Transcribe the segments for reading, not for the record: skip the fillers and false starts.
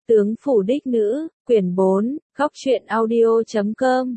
Tướng phủ đích nữ, quyển 4, góc truyện audio.com.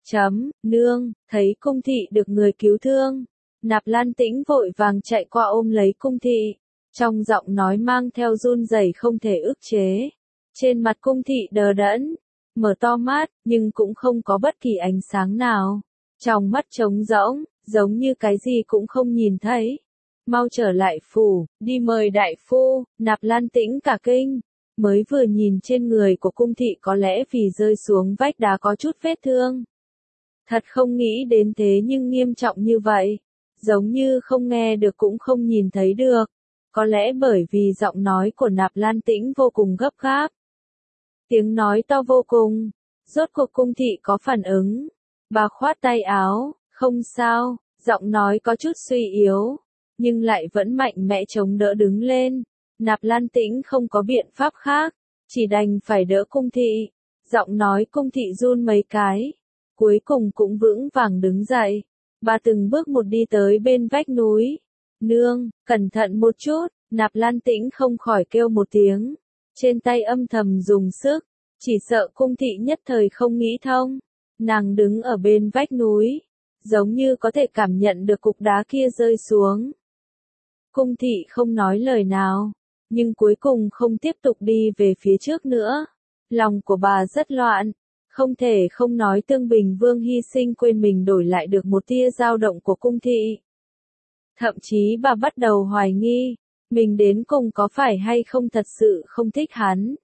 Nương, thấy cung thị được người cứu thương. Nạp Lan Tĩnh vội vàng chạy qua ôm lấy cung thị. Trong giọng nói mang theo run rẩy không thể ức chế. Trên mặt cung thị đờ đẫn, mở to mắt, nhưng cũng không có bất kỳ ánh sáng nào. Trong mắt trống rỗng, giống như cái gì cũng không nhìn thấy. Mau trở lại phủ, đi mời đại phu. Nạp Lan Tĩnh cả kinh. Mới vừa nhìn trên người của cung thị có lẽ vì rơi xuống vách đá có chút vết thương. Thật không nghĩ đến thế nhưng nghiêm trọng như vậy. Giống như không nghe được cũng không nhìn thấy được. Có lẽ bởi vì giọng nói của Nạp Lan Tĩnh vô cùng gấp gáp. Tiếng nói to vô cùng. Rốt cuộc cung thị có phản ứng. Bà khoát tay áo, không sao, giọng nói có chút suy yếu. Nhưng lại vẫn mạnh mẽ chống đỡ đứng lên. Nạp Lan Tĩnh không có biện pháp khác, chỉ đành phải đỡ cung thị. Giọng nói cung thị run mấy cái, cuối cùng cũng vững vàng đứng dậy. Bà từng bước một đi tới bên vách núi. Nương, cẩn thận một chút. Nạp Lan Tĩnh không khỏi kêu một tiếng. Trên tay âm thầm dùng sức, chỉ sợ cung thị nhất thời không nghĩ thông. Nàng đứng ở bên vách núi, giống như có thể cảm nhận được cục đá kia rơi xuống. Cung thị không nói lời nào, nhưng cuối cùng không tiếp tục đi về phía trước nữa. Lòng của bà rất loạn, không thể không nói Tương Bình Vương hy sinh quên mình đổi lại được một tia dao động của cung thị. Thậm chí bà bắt đầu hoài nghi, mình đến cùng có phải hay không thật sự không thích hắn.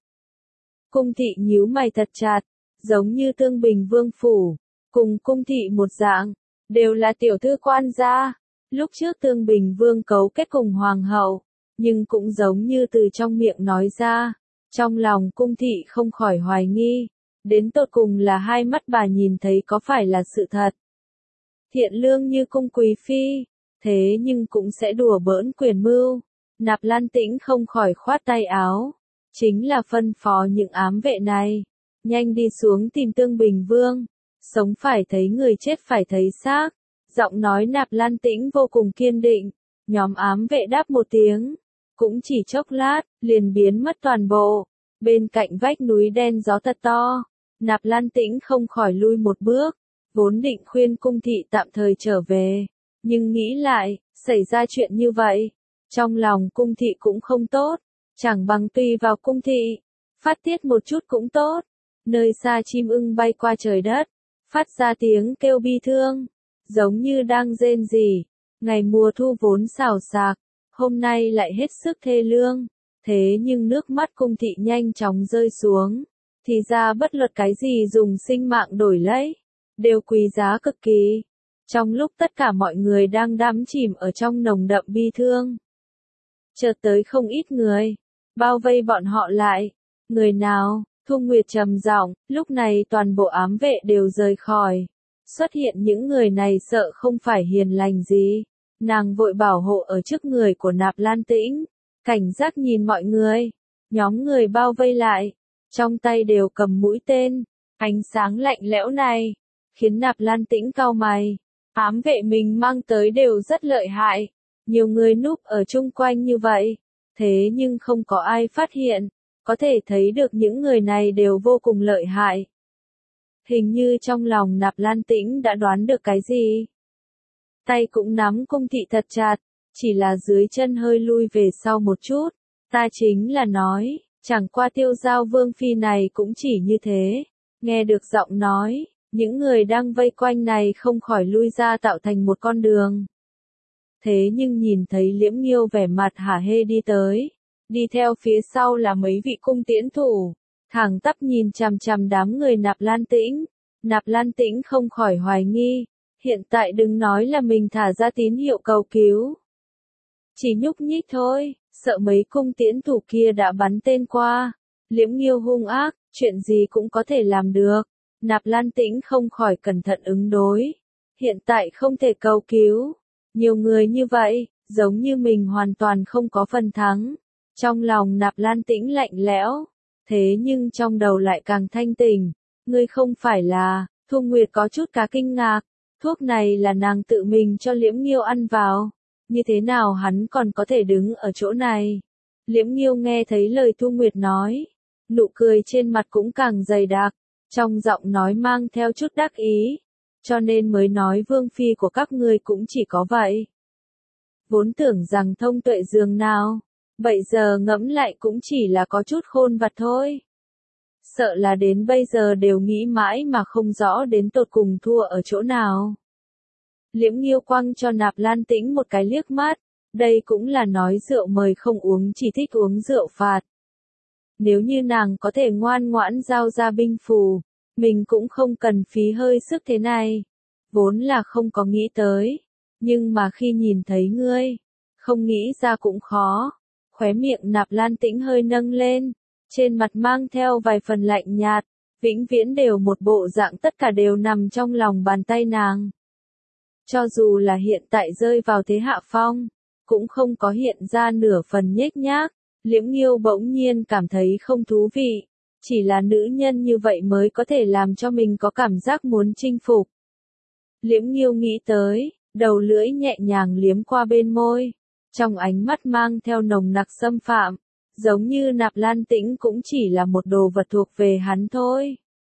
Cung thị nhíu mày thật chặt, giống như Tương Bình Vương phủ, cùng cung thị một dạng, đều là tiểu thư quan gia. Lúc trước Tương Bình Vương cấu kết cùng hoàng hậu, nhưng cũng giống như từ trong miệng nói ra, trong lòng cung thị không khỏi hoài nghi, đến tột cùng là hai mắt bà nhìn thấy có phải là sự thật. Thiện lương như cung quý phi, thế nhưng cũng sẽ đùa bỡn quyền mưu. Nạp Lan Tĩnh không khỏi khoát tay áo, chính là phân phó những ám vệ này, nhanh đi xuống tìm Tương Bình Vương, sống phải thấy người chết phải thấy xác. Giọng nói Nạp Lan Tĩnh vô cùng kiên định, nhóm ám vệ đáp một tiếng, cũng chỉ chốc lát, liền biến mất toàn bộ. Bên cạnh vách núi đen gió thật to, Nạp Lan Tĩnh không khỏi lui một bước, vốn định khuyên cung thị tạm thời trở về, nhưng nghĩ lại, xảy ra chuyện như vậy, trong lòng cung thị cũng không tốt, chẳng bằng tùy vào cung thị, phát tiết một chút cũng tốt. Nơi xa chim ưng bay qua trời đất, phát ra tiếng kêu bi thương, giống như đang rên rỉ. Ngày mùa thu vốn xào xạc, hôm nay lại hết sức thê lương. Thế nhưng nước mắt cung thị nhanh chóng rơi xuống. Thì ra bất luận cái gì dùng sinh mạng đổi lấy, đều quý giá cực kỳ. Trong lúc tất cả mọi người đang đắm chìm ở trong nồng đậm bi thương, chợt tới không ít người, bao vây bọn họ lại. Người nào? Thu Nguyệt trầm giọng, lúc này toàn bộ ám vệ đều rời khỏi. Xuất hiện những người này sợ không phải hiền lành gì. Nàng vội bảo hộ ở trước người của Nạp Lan Tĩnh, cảnh giác nhìn mọi người. Nhóm người bao vây lại, trong tay đều cầm mũi tên. Ánh sáng lạnh lẽo này, khiến Nạp Lan Tĩnh cau mày. Ám vệ mình mang tới đều rất lợi hại. Nhiều người núp ở chung quanh như vậy, thế nhưng không có ai phát hiện. Có thể thấy được những người này đều vô cùng lợi hại. Hình như trong lòng Nạp Lan Tĩnh đã đoán được cái gì. Tay cũng nắm cung thị thật chặt, chỉ là dưới chân hơi lui về sau một chút. Ta chính là nói, chẳng qua Tiêu Giao Vương phi này cũng chỉ như thế. Nghe được giọng nói, những người đang vây quanh này không khỏi lui ra tạo thành một con đường. Thế nhưng nhìn thấy Liễm Nghiêu vẻ mặt hả hê đi tới. Đi theo phía sau là mấy vị cung tiễn thủ, thẳng tắp nhìn chằm chằm đám người Nạp Lan Tĩnh. Nạp Lan Tĩnh không khỏi hoài nghi, hiện tại đừng nói là mình thả ra tín hiệu cầu cứu. Chỉ nhúc nhích thôi, sợ mấy cung tiễn thủ kia đã bắn tên qua. Liễm Nghiêu hung ác, chuyện gì cũng có thể làm được. Nạp Lan Tĩnh không khỏi cẩn thận ứng đối. Hiện tại không thể cầu cứu. Nhiều người như vậy, giống như mình hoàn toàn không có phần thắng. Trong lòng Nạp Lan Tĩnh lạnh lẽo, thế nhưng trong đầu lại càng thanh tỉnh. Ngươi không phải là, Thu Nguyệt có chút cá kinh ngạc, thuốc này là nàng tự mình cho Liễm Nghiêu ăn vào, như thế nào hắn còn có thể đứng ở chỗ này. Liễm Nghiêu nghe thấy lời Thu Nguyệt nói, nụ cười trên mặt cũng càng dày đặc, trong giọng nói mang theo chút đắc ý, cho nên mới nói vương phi của các ngươi cũng chỉ có vậy. Vốn tưởng rằng thông tuệ dường nào, bây giờ ngẫm lại cũng chỉ là có chút khôn vặt thôi. Sợ là đến bây giờ đều nghĩ mãi mà không rõ đến tột cùng thua ở chỗ nào. Liễm Nghiêu quăng cho Nạp Lan Tĩnh một cái liếc mắt, đây cũng là nói rượu mời không uống chỉ thích uống rượu phạt. Nếu như nàng có thể ngoan ngoãn giao ra binh phù, mình cũng không cần phí hơi sức thế này. Vốn là không có nghĩ tới, nhưng mà khi nhìn thấy ngươi, không nghĩ ra cũng khó. Khóe miệng Nạp Lan Tĩnh hơi nâng lên, trên mặt mang theo vài phần lạnh nhạt, vĩnh viễn đều một bộ dạng tất cả đều nằm trong lòng bàn tay nàng. Cho dù là hiện tại rơi vào thế hạ phong, cũng không có hiện ra nửa phần nhếch nhác, Liễm Nghiêu bỗng nhiên cảm thấy không thú vị, chỉ là nữ nhân như vậy mới có thể làm cho mình có cảm giác muốn chinh phục. Liễm Nghiêu nghĩ tới, đầu lưỡi nhẹ nhàng liếm qua bên môi, trong ánh mắt mang theo nồng nặc xâm phạm, giống như Nạp Lan Tĩnh cũng chỉ là một đồ vật thuộc về hắn thôi.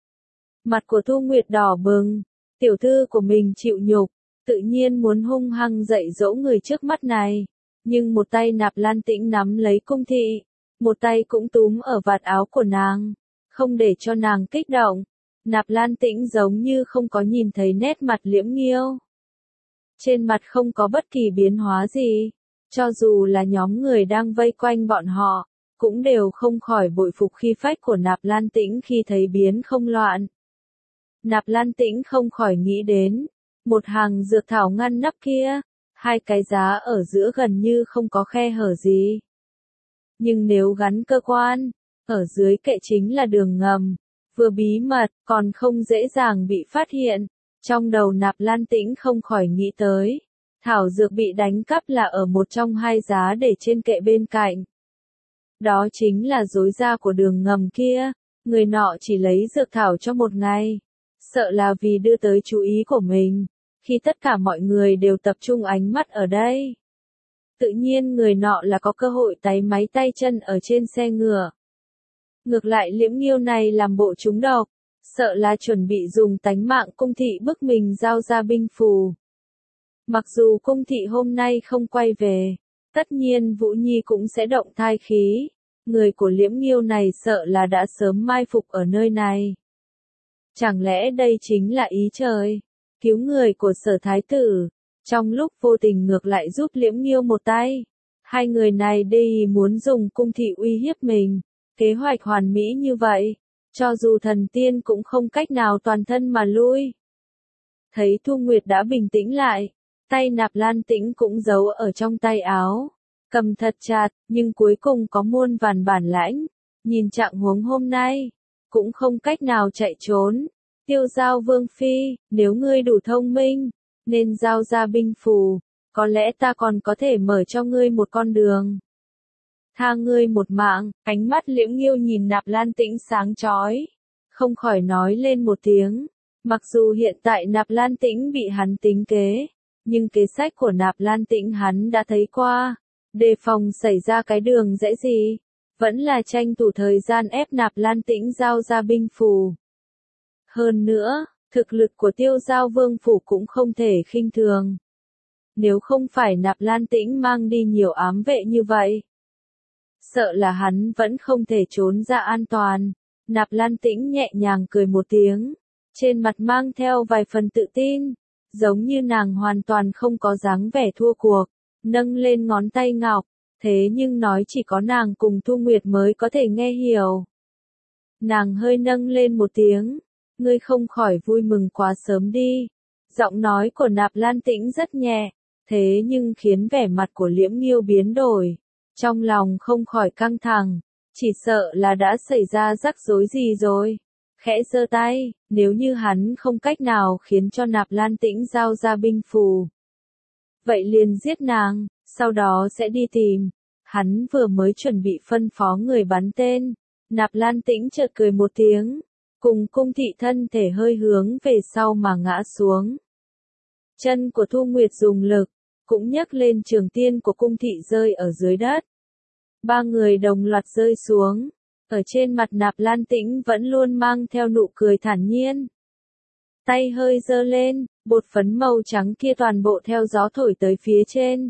Mặt của Thu Nguyệt đỏ bừng, tiểu thư của mình chịu nhục, tự nhiên muốn hung hăng dạy dỗ người trước mắt này, nhưng một tay Nạp Lan Tĩnh nắm lấy Cung thị, một tay cũng túm ở vạt áo của nàng, không để cho nàng kích động. Nạp Lan Tĩnh giống như không có nhìn thấy nét mặt Liễm Nghiêu. Trên mặt không có bất kỳ biến hóa gì, cho dù là nhóm người đang vây quanh bọn họ, cũng đều không khỏi bội phục khí phách của Nạp Lan Tĩnh khi thấy biến không loạn. Nạp Lan Tĩnh không khỏi nghĩ đến, một hàng dược thảo ngăn nắp kia, hai cái giá ở giữa gần như không có khe hở gì. Nhưng nếu gắn cơ quan, ở dưới kệ chính là đường ngầm, vừa bí mật, còn không dễ dàng bị phát hiện. Trong đầu Nạp Lan Tĩnh không khỏi nghĩ tới, thảo dược bị đánh cắp là ở một trong hai giá để trên kệ bên cạnh. Đó chính là rối ra của đường ngầm kia, người nọ chỉ lấy dược thảo cho một ngày, sợ là vì đưa tới chú ý của mình, khi tất cả mọi người đều tập trung ánh mắt ở đây. Tự nhiên người nọ là có cơ hội táy máy tay chân ở trên xe ngựa. Ngược lại Liễm Nghiêu này làm bộ trúng độc, sợ là chuẩn bị dùng tánh mạng Cung thị bức mình giao ra binh phù. Mặc dù Cung thị hôm nay không quay về, tất nhiên Vũ Nhi cũng sẽ động thai khí, người của Liễm Nghiêu này sợ là đã sớm mai phục ở nơi này. Chẳng lẽ đây chính là ý trời, cứu người của Sở thái tử, trong lúc vô tình ngược lại giúp Liễm Nghiêu một tay. Hai người này đi muốn dùng Cung thị uy hiếp mình, kế hoạch hoàn mỹ như vậy, cho dù thần tiên cũng không cách nào toàn thân mà lui. Thấy Thu Nguyệt đã bình tĩnh lại, tay Nạp Lan Tĩnh cũng giấu ở trong tay áo, cầm thật chặt, nhưng cuối cùng có muôn vàn bản lãnh, nhìn trạng huống hôm nay, cũng không cách nào chạy trốn. Tiêu Giao Vương phi, nếu ngươi đủ thông minh, nên giao ra binh phù, có lẽ ta còn có thể mở cho ngươi một con đường. Tha ngươi một mạng, ánh mắt Liễm Nghiêu nhìn Nạp Lan Tĩnh sáng chói, không khỏi nói lên một tiếng. Mặc dù hiện tại Nạp Lan Tĩnh bị hắn tính kế, nhưng kế sách của Nạp Lan Tĩnh hắn đã thấy qua, đề phòng xảy ra cái đường dễ gì, vẫn là tranh thủ thời gian ép Nạp Lan Tĩnh giao ra binh phù. Hơn nữa, thực lực của Tiêu Giao Vương phủ cũng không thể khinh thường. Nếu không phải Nạp Lan Tĩnh mang đi nhiều ám vệ như vậy, sợ là hắn vẫn không thể trốn ra an toàn. Nạp Lan Tĩnh nhẹ nhàng cười một tiếng, trên mặt mang theo vài phần tự tin, giống như nàng hoàn toàn không có dáng vẻ thua cuộc, nâng lên ngón tay ngọc, thế nhưng nói chỉ có nàng cùng Thu Nguyệt mới có thể nghe hiểu. Nàng hơi nâng lên một tiếng, ngươi không khỏi vui mừng quá sớm đi. Giọng nói của Nạp Lan Tĩnh rất nhẹ, thế nhưng khiến vẻ mặt của Liễm Nghiêu biến đổi. Trong lòng không khỏi căng thẳng, chỉ sợ là đã xảy ra rắc rối gì rồi. Khẽ giơ tay, nếu như hắn không cách nào khiến cho Nạp Lan Tĩnh giao ra binh phù, vậy liền giết nàng, sau đó sẽ đi tìm. Hắn vừa mới chuẩn bị phân phó người bắn tên, Nạp Lan Tĩnh chợt cười một tiếng, cùng Cung thị thân thể hơi hướng về sau mà ngã xuống. Chân của Thu Nguyệt dùng lực, cũng nhấc lên trường tiên của Cung thị rơi ở dưới đất. Ba người đồng loạt rơi xuống, Ở trên mặt Nạp Lan Tĩnh vẫn luôn mang theo nụ cười thản nhiên. Tay hơi giơ lên, bột phấn màu trắng kia toàn bộ theo gió thổi tới phía trên.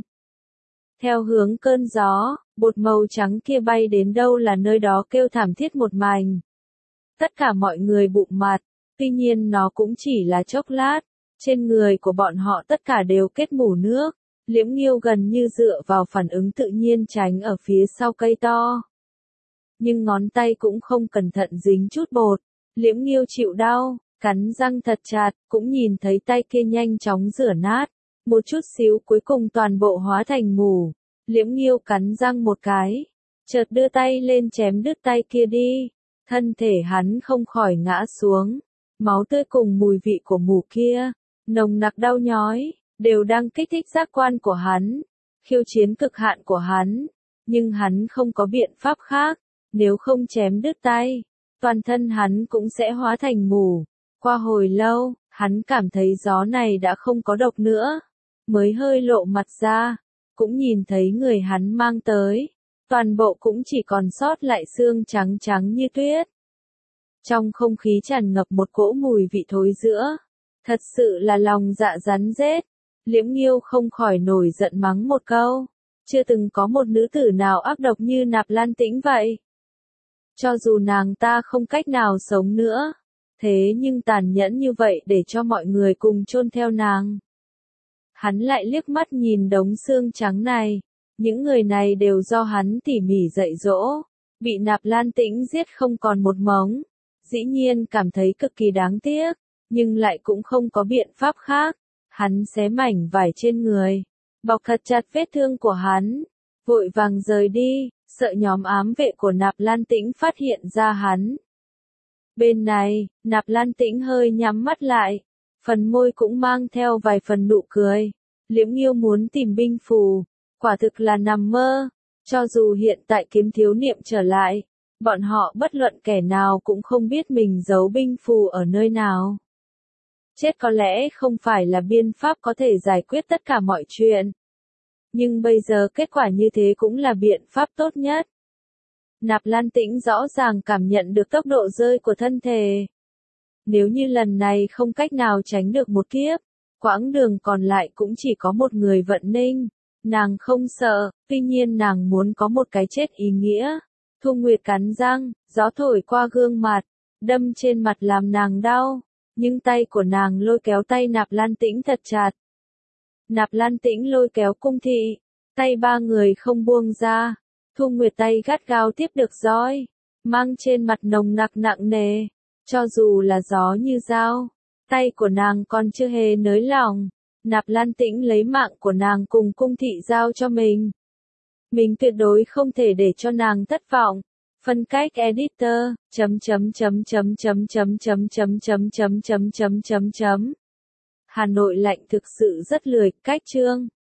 Theo hướng cơn gió, bột màu trắng kia bay đến đâu là nơi đó kêu thảm thiết một mảnh. Tất cả mọi người bụng mặt, tuy nhiên nó cũng chỉ là chốc lát, trên người của bọn họ tất cả đều kết mủ nước. Liễm Nghiêu gần như dựa vào phản ứng tự nhiên tránh ở phía sau cây to. Nhưng ngón tay cũng không cẩn thận dính chút bột. Liễm Nghiêu chịu đau, cắn răng thật chặt, cũng nhìn thấy tay kia nhanh chóng rửa nát. Một chút xíu cuối cùng toàn bộ hóa thành mủ. Liễm Nghiêu cắn răng một cái, chợt đưa tay lên chém đứt tay kia đi. Thân thể hắn không khỏi ngã xuống. Máu tươi cùng mùi vị của mủ kia, nồng nặc đau nhói, đều đang kích thích giác quan của hắn, khiêu chiến cực hạn của hắn. Nhưng hắn không có biện pháp khác, nếu không chém đứt tay, toàn thân hắn cũng sẽ hóa thành mủ. Qua hồi lâu, hắn cảm thấy gió này đã không có độc nữa, mới hơi lộ mặt ra, cũng nhìn thấy người hắn mang tới, toàn bộ cũng chỉ còn sót lại xương trắng trắng như tuyết. Trong không khí tràn ngập một cỗ mùi vị thối rữa, thật sự là lòng dạ rắn rết. Liễm Nghiêu không khỏi nổi giận mắng một câu, chưa từng có một nữ tử nào ác độc như Nạp Lan Tĩnh vậy. Cho dù nàng ta không cách nào sống nữa, thế nhưng tàn nhẫn như vậy để cho mọi người cùng chôn theo nàng. Hắn lại liếc mắt nhìn đống xương trắng này, những người này đều do hắn tỉ mỉ dạy dỗ, bị Nạp Lan Tĩnh giết không còn một mống, dĩ nhiên cảm thấy cực kỳ đáng tiếc, nhưng lại cũng không có biện pháp khác. Hắn xé mảnh vải trên người, bọc thật chặt vết thương của hắn, vội vàng rời đi, sợ nhóm ám vệ của Nạp Lan Tĩnh phát hiện ra hắn. Bên này, Nạp Lan Tĩnh hơi nhắm mắt lại, phần môi cũng mang theo vài phần nụ cười. Liễm Nghiêu muốn tìm binh phù, quả thực là nằm mơ, cho dù hiện tại Kiếm Thiếu Niệm trở lại, bọn họ bất luận kẻ nào cũng không biết mình giấu binh phù ở nơi nào. Chết có lẽ không phải là biện pháp có thể giải quyết tất cả mọi chuyện. Nhưng bây giờ kết quả như thế cũng là biện pháp tốt nhất. Nạp Lan Tĩnh rõ ràng cảm nhận được tốc độ rơi của thân thể. Nếu như lần này không cách nào tránh được một kiếp, quãng đường còn lại cũng chỉ có một người Vận Ninh. Nàng không sợ, tuy nhiên nàng muốn có một cái chết ý nghĩa. Thu Nguyệt cắn răng, gió thổi qua gương mặt, đâm trên mặt làm nàng đau. Nhưng tay của nàng lôi kéo tay Nạp Lan Tĩnh thật chặt. Nạp Lan Tĩnh lôi kéo Cung Thị, tay ba người không buông ra. Thu Nguyệt tay gắt gao tiếp được roi, mang trên mặt nồng nặc nặng nề. Cho dù là gió như dao, tay của nàng còn chưa hề nới lỏng. Nạp Lan Tĩnh lấy mạng của nàng cùng Cung Thị giao cho mình. Mình tuyệt đối không thể để cho nàng thất vọng. Phân cách editor, Hà Nội lạnh thực sự rất lười, cách chương.